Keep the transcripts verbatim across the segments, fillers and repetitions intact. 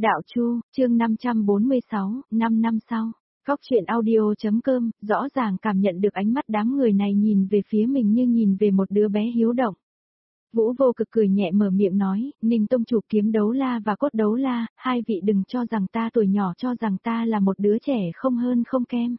Đạo Chu, chương năm trăm bốn mươi sáu, năm năm sau. Góc truyện audio.com, rõ ràng cảm nhận được ánh mắt đám người này nhìn về phía mình như nhìn về một đứa bé hiếu động. Vũ Vô Cực cười nhẹ mở miệng nói, Ninh tông chủ kiếm đấu la và cốt đấu la, hai vị đừng cho rằng ta tuổi nhỏ cho rằng ta là một đứa trẻ không hơn không kém.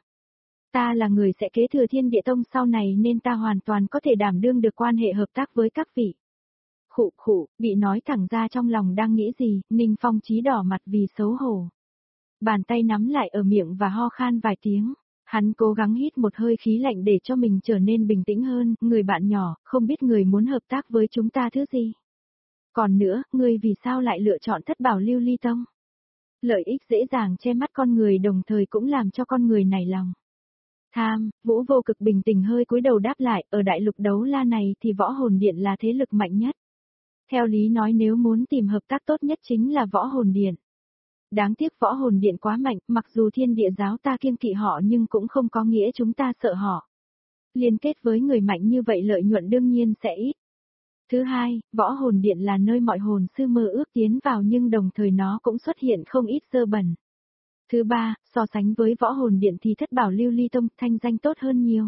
Ta là người sẽ kế thừa Thiên Địa Tông sau này nên ta hoàn toàn có thể đảm đương được quan hệ hợp tác với các vị. Khụ khụ, bị nói thẳng ra trong lòng đang nghĩ gì, Ninh Phong Chí đỏ mặt vì xấu hổ. Bàn tay nắm lại ở miệng và ho khan vài tiếng. Hắn cố gắng hít một hơi khí lạnh để cho mình trở nên bình tĩnh hơn, người bạn nhỏ, không biết người muốn hợp tác với chúng ta thứ gì. Còn nữa, người vì sao lại lựa chọn Thất Bảo Lưu Ly Tông? Lợi ích dễ dàng che mắt con người đồng thời cũng làm cho con người nảy lòng. Tham, Vũ Vô Cực bình tĩnh hơi cúi đầu đáp lại, ở đại lục đấu la này thì Võ Hồn Điện là thế lực mạnh nhất. Theo lý nói nếu muốn tìm hợp tác tốt nhất chính là Võ Hồn Điện. Đáng tiếc Võ Hồn Điện quá mạnh, mặc dù Thiên Địa giáo ta kiêng kỵ họ nhưng cũng không có nghĩa chúng ta sợ họ. Liên kết với người mạnh như vậy lợi nhuận đương nhiên sẽ ít. Thứ hai, Võ Hồn Điện là nơi mọi hồn sư mơ ước tiến vào nhưng đồng thời nó cũng xuất hiện không ít dơ bẩn. Thứ ba, so sánh với Võ Hồn Điện thì Thất Bảo Lưu Ly Tông thanh danh tốt hơn nhiều.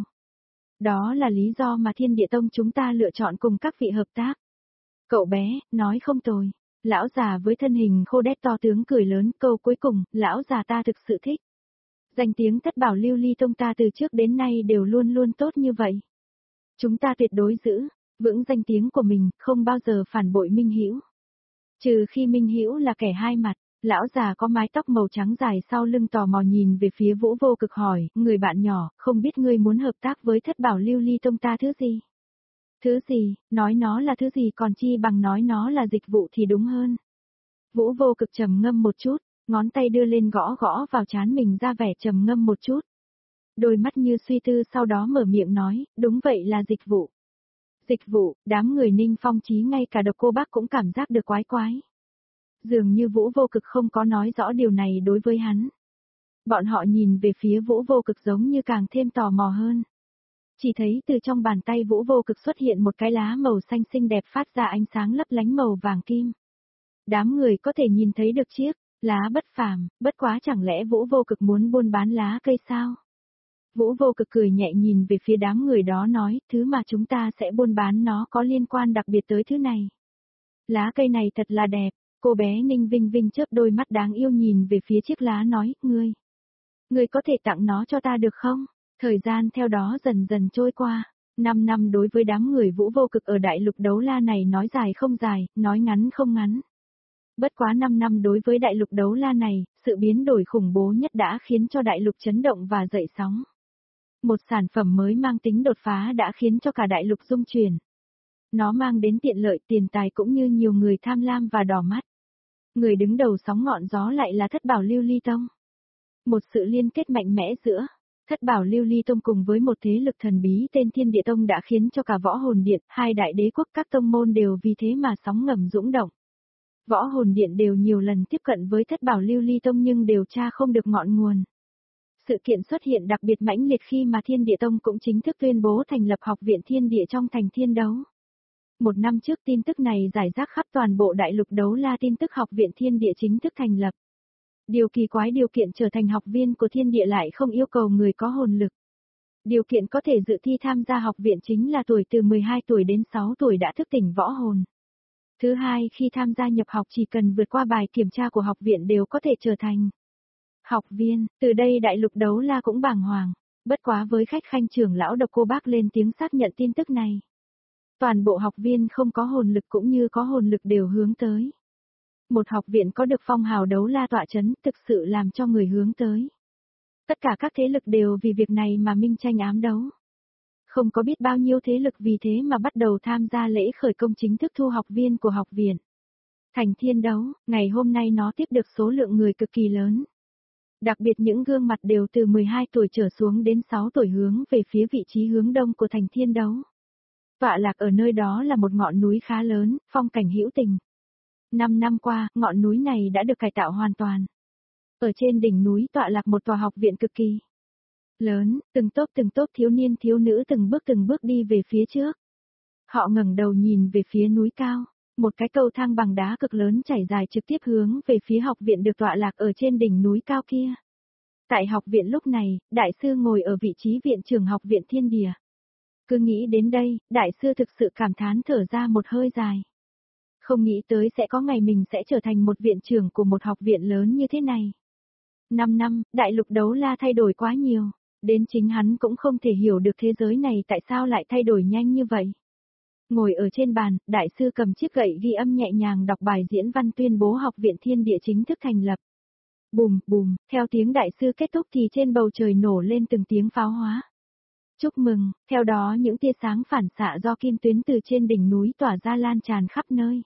Đó là lý do mà Thiên Địa Tông chúng ta lựa chọn cùng các vị hợp tác. Cậu bé, nói không tồi. Lão già với thân hình khô đét to tướng cười lớn, câu cuối cùng, lão già ta thực sự thích. Danh tiếng Thất Bảo Lưu Ly Tông ta từ trước đến nay đều luôn luôn tốt như vậy. Chúng ta tuyệt đối giữ vững danh tiếng của mình, không bao giờ phản bội Minh Hữu. Trừ khi Minh Hữu là kẻ hai mặt. Lão già có mái tóc màu trắng dài sau lưng tò mò nhìn về phía Vũ Vô Cực hỏi, người bạn nhỏ, không biết ngươi muốn hợp tác với Thất Bảo Lưu Ly Tông ta thứ gì? Thứ gì, nói nó là thứ gì còn chi bằng nói nó là dịch vụ thì đúng hơn. Vũ Vô Cực trầm ngâm một chút, ngón tay đưa lên gõ gõ vào trán mình ra vẻ trầm ngâm một chút. Đôi mắt như suy tư sau đó mở miệng nói, đúng vậy là dịch vụ. Dịch vụ, đám người Ninh Phong Chí ngay cả Độc Cô Bác cũng cảm giác được quái quái. Dường như Vũ Vô Cực không có nói rõ điều này đối với hắn. Bọn họ nhìn về phía Vũ Vô Cực giống như càng thêm tò mò hơn. Chỉ thấy từ trong bàn tay Vũ Vô Cực xuất hiện một cái lá màu xanh xinh đẹp phát ra ánh sáng lấp lánh màu vàng kim. Đám người có thể nhìn thấy được chiếc lá bất phàm, bất quá chẳng lẽ Vũ Vô Cực muốn buôn bán lá cây sao? Vũ Vô Cực cười nhẹ nhìn về phía đám người đó nói, thứ mà chúng ta sẽ buôn bán nó có liên quan đặc biệt tới thứ này. Lá cây này thật là đẹp. Cô bé Ninh Vinh Vinh chớp đôi mắt đáng yêu nhìn về phía chiếc lá nói, ngươi. Ngươi có thể tặng nó cho ta được không? Thời gian theo đó dần dần trôi qua. Năm năm đối với đám người Vũ Vô Cực ở đại lục đấu la này nói dài không dài, nói ngắn không ngắn. Bất quá năm năm đối với đại lục đấu la này, sự biến đổi khủng bố nhất đã khiến cho đại lục chấn động và dậy sóng. Một sản phẩm mới mang tính đột phá đã khiến cho cả đại lục rung chuyển. Nó mang đến tiện lợi tiền tài cũng như nhiều người tham lam và đỏ mắt. Người đứng đầu sóng ngọn gió lại là Thất Bảo Lưu Ly Tông. Một sự liên kết mạnh mẽ giữa Thất Bảo Lưu Ly Tông cùng với một thế lực thần bí tên Thiên Địa Tông đã khiến cho cả Võ Hồn Điện, hai đại đế quốc các tông môn đều vì thế mà sóng ngầm dũng động. Võ Hồn Điện đều nhiều lần tiếp cận với Thất Bảo Lưu Ly Tông nhưng đều tra không được ngọn nguồn. Sự kiện xuất hiện đặc biệt mãnh liệt khi mà Thiên Địa Tông cũng chính thức tuyên bố thành lập Học viện Thiên Địa trong thành thiên đấu. Một năm trước tin tức này rải rác khắp toàn bộ đại lục đấu la tin tức Học viện Thiên Địa chính thức thành lập. Điều kỳ quái điều kiện trở thành học viên của Thiên Địa lại không yêu cầu người có hồn lực. Điều kiện có thể dự thi tham gia học viện chính là tuổi từ mười hai tuổi đến sáu tuổi đã thức tỉnh võ hồn. Thứ hai khi tham gia nhập học chỉ cần vượt qua bài kiểm tra của học viện đều có thể trở thành học viên. Từ đây đại lục đấu la cũng bàng hoàng. Bất quá với khách khanh trưởng lão Độc Cô Bác lên tiếng xác nhận tin tức này. Toàn bộ học viên không có hồn lực cũng như có hồn lực đều hướng tới. Một học viện có được phong hào đấu la tọa chấn thực sự làm cho người hướng tới. Tất cả các thế lực đều vì việc này mà minh tranh ám đấu. Không có biết bao nhiêu thế lực vì thế mà bắt đầu tham gia lễ khởi công chính thức thu học viên của học viện. Thành thiên đấu, ngày hôm nay nó tiếp được số lượng người cực kỳ lớn. Đặc biệt những gương mặt đều từ mười hai tuổi trở xuống đến sáu tuổi hướng về phía vị trí hướng đông của thành thiên đấu. Tọa lạc ở nơi đó là một ngọn núi khá lớn, phong cảnh hữu tình. Năm năm qua, ngọn núi này đã được cải tạo hoàn toàn. Ở trên đỉnh núi tọa lạc một tòa học viện cực kỳ lớn, từng tốp từng tốp thiếu niên thiếu nữ từng bước từng bước đi về phía trước. Họ ngẩng đầu nhìn về phía núi cao, Một cái cầu thang bằng đá cực lớn chảy dài trực tiếp hướng về phía học viện được tọa lạc ở trên đỉnh núi cao kia. Tại học viện lúc này, đại sư ngồi ở vị trí viện trưởng học viện Thiên Địa. Cứ nghĩ đến đây, đại sư thực sự cảm thán thở ra một hơi dài. Không nghĩ tới sẽ có ngày mình sẽ trở thành một viện trưởng của một học viện lớn như thế này. Năm năm, đại lục đấu la thay đổi quá nhiều, đến chính hắn cũng không thể hiểu được thế giới này tại sao lại thay đổi nhanh như vậy. Ngồi ở trên bàn, đại sư cầm chiếc gậy ghi âm nhẹ nhàng đọc bài diễn văn tuyên bố học viện Thiên Địa chính thức thành lập. Bùm, bùm, theo tiếng đại sư kết thúc thì trên bầu trời nổ lên từng tiếng pháo hóa. Chúc mừng, theo đó những tia sáng phản xạ do kim tuyến từ trên đỉnh núi tỏa ra lan tràn khắp nơi.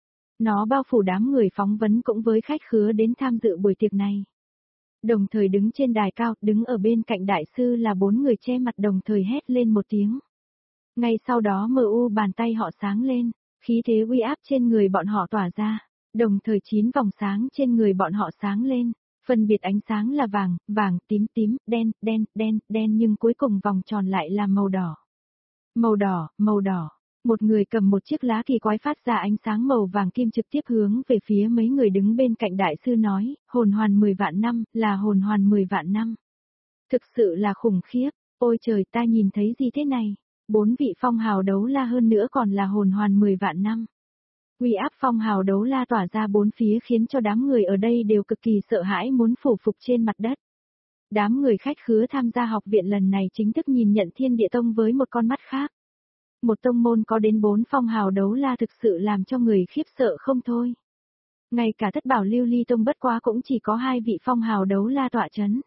Nó bao phủ đám người phỏng vấn cũng với khách khứa đến tham dự buổi tiệc này. Đồng thời đứng trên đài cao, đứng ở bên cạnh đại sư là bốn người che mặt đồng thời hét lên một tiếng. Ngay sau đó mờ u bàn tay họ sáng lên, khí thế uy áp trên người bọn họ tỏa ra, đồng thời chín vòng sáng trên người bọn họ sáng lên, phân biệt ánh sáng là vàng, vàng, tím tím, đen, đen, đen, đen nhưng cuối cùng vòng tròn lại là màu đỏ. Màu đỏ, màu đỏ. Một người cầm một chiếc lá kỳ quái phát ra ánh sáng màu vàng kim trực tiếp hướng về phía mấy người đứng bên cạnh đại sư nói, hồn hoàn mười vạn năm, là hồn hoàn mười vạn năm. Thực sự là khủng khiếp, ôi trời ta nhìn thấy gì thế này, bốn vị phong hào đấu la hơn nữa còn là hồn hoàn mười vạn năm. Uy áp phong hào đấu la tỏa ra bốn phía khiến cho đám người ở đây đều cực kỳ sợ hãi muốn phủ phục trên mặt đất. Đám người khách khứa tham gia học viện lần này chính thức nhìn nhận Thiên Địa Tông với một con mắt khác. Một tông môn có đến bốn phong hào đấu la thực sự làm cho người khiếp sợ không thôi. Ngay cả Thất Bảo Lưu Ly Tông bất quá cũng chỉ có hai vị phong hào đấu la tọa chấn.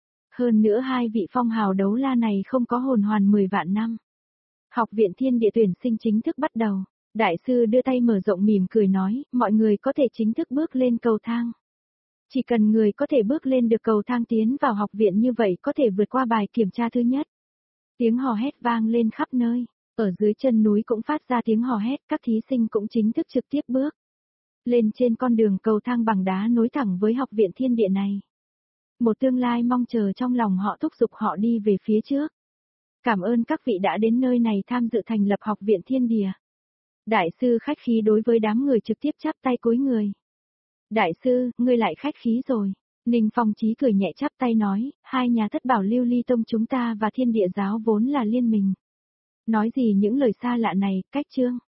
Hơn nữa hai vị phong hào đấu la này không có hồn hoàn mười vạn năm. Học viện Thiên Địa tuyển sinh chính thức bắt đầu. Đại sư đưa tay mở rộng mỉm cười nói, mọi người có thể chính thức bước lên cầu thang. Chỉ cần người có thể bước lên được cầu thang tiến vào học viện như vậy có thể vượt qua bài kiểm tra thứ nhất. Tiếng hò hét vang lên khắp nơi. Ở dưới chân núi cũng phát ra tiếng hò hét, các thí sinh cũng chính thức trực tiếp bước lên trên con đường cầu thang bằng đá nối thẳng với học viện Thiên Địa này. Một tương lai mong chờ trong lòng họ thúc giục họ đi về phía trước. Cảm ơn các vị đã đến nơi này tham dự thành lập học viện Thiên Địa. Đại sư khách khí đối với đám người trực tiếp chắp tay cúi người. Đại sư, ngươi lại khách khí rồi. Ninh Phong Chí cười nhẹ chắp tay nói, hai nhà Thất Bảo Lưu Ly Tông chúng ta và Thiên Địa giáo vốn là liên minh. Nói gì những lời xa lạ này, cách chương.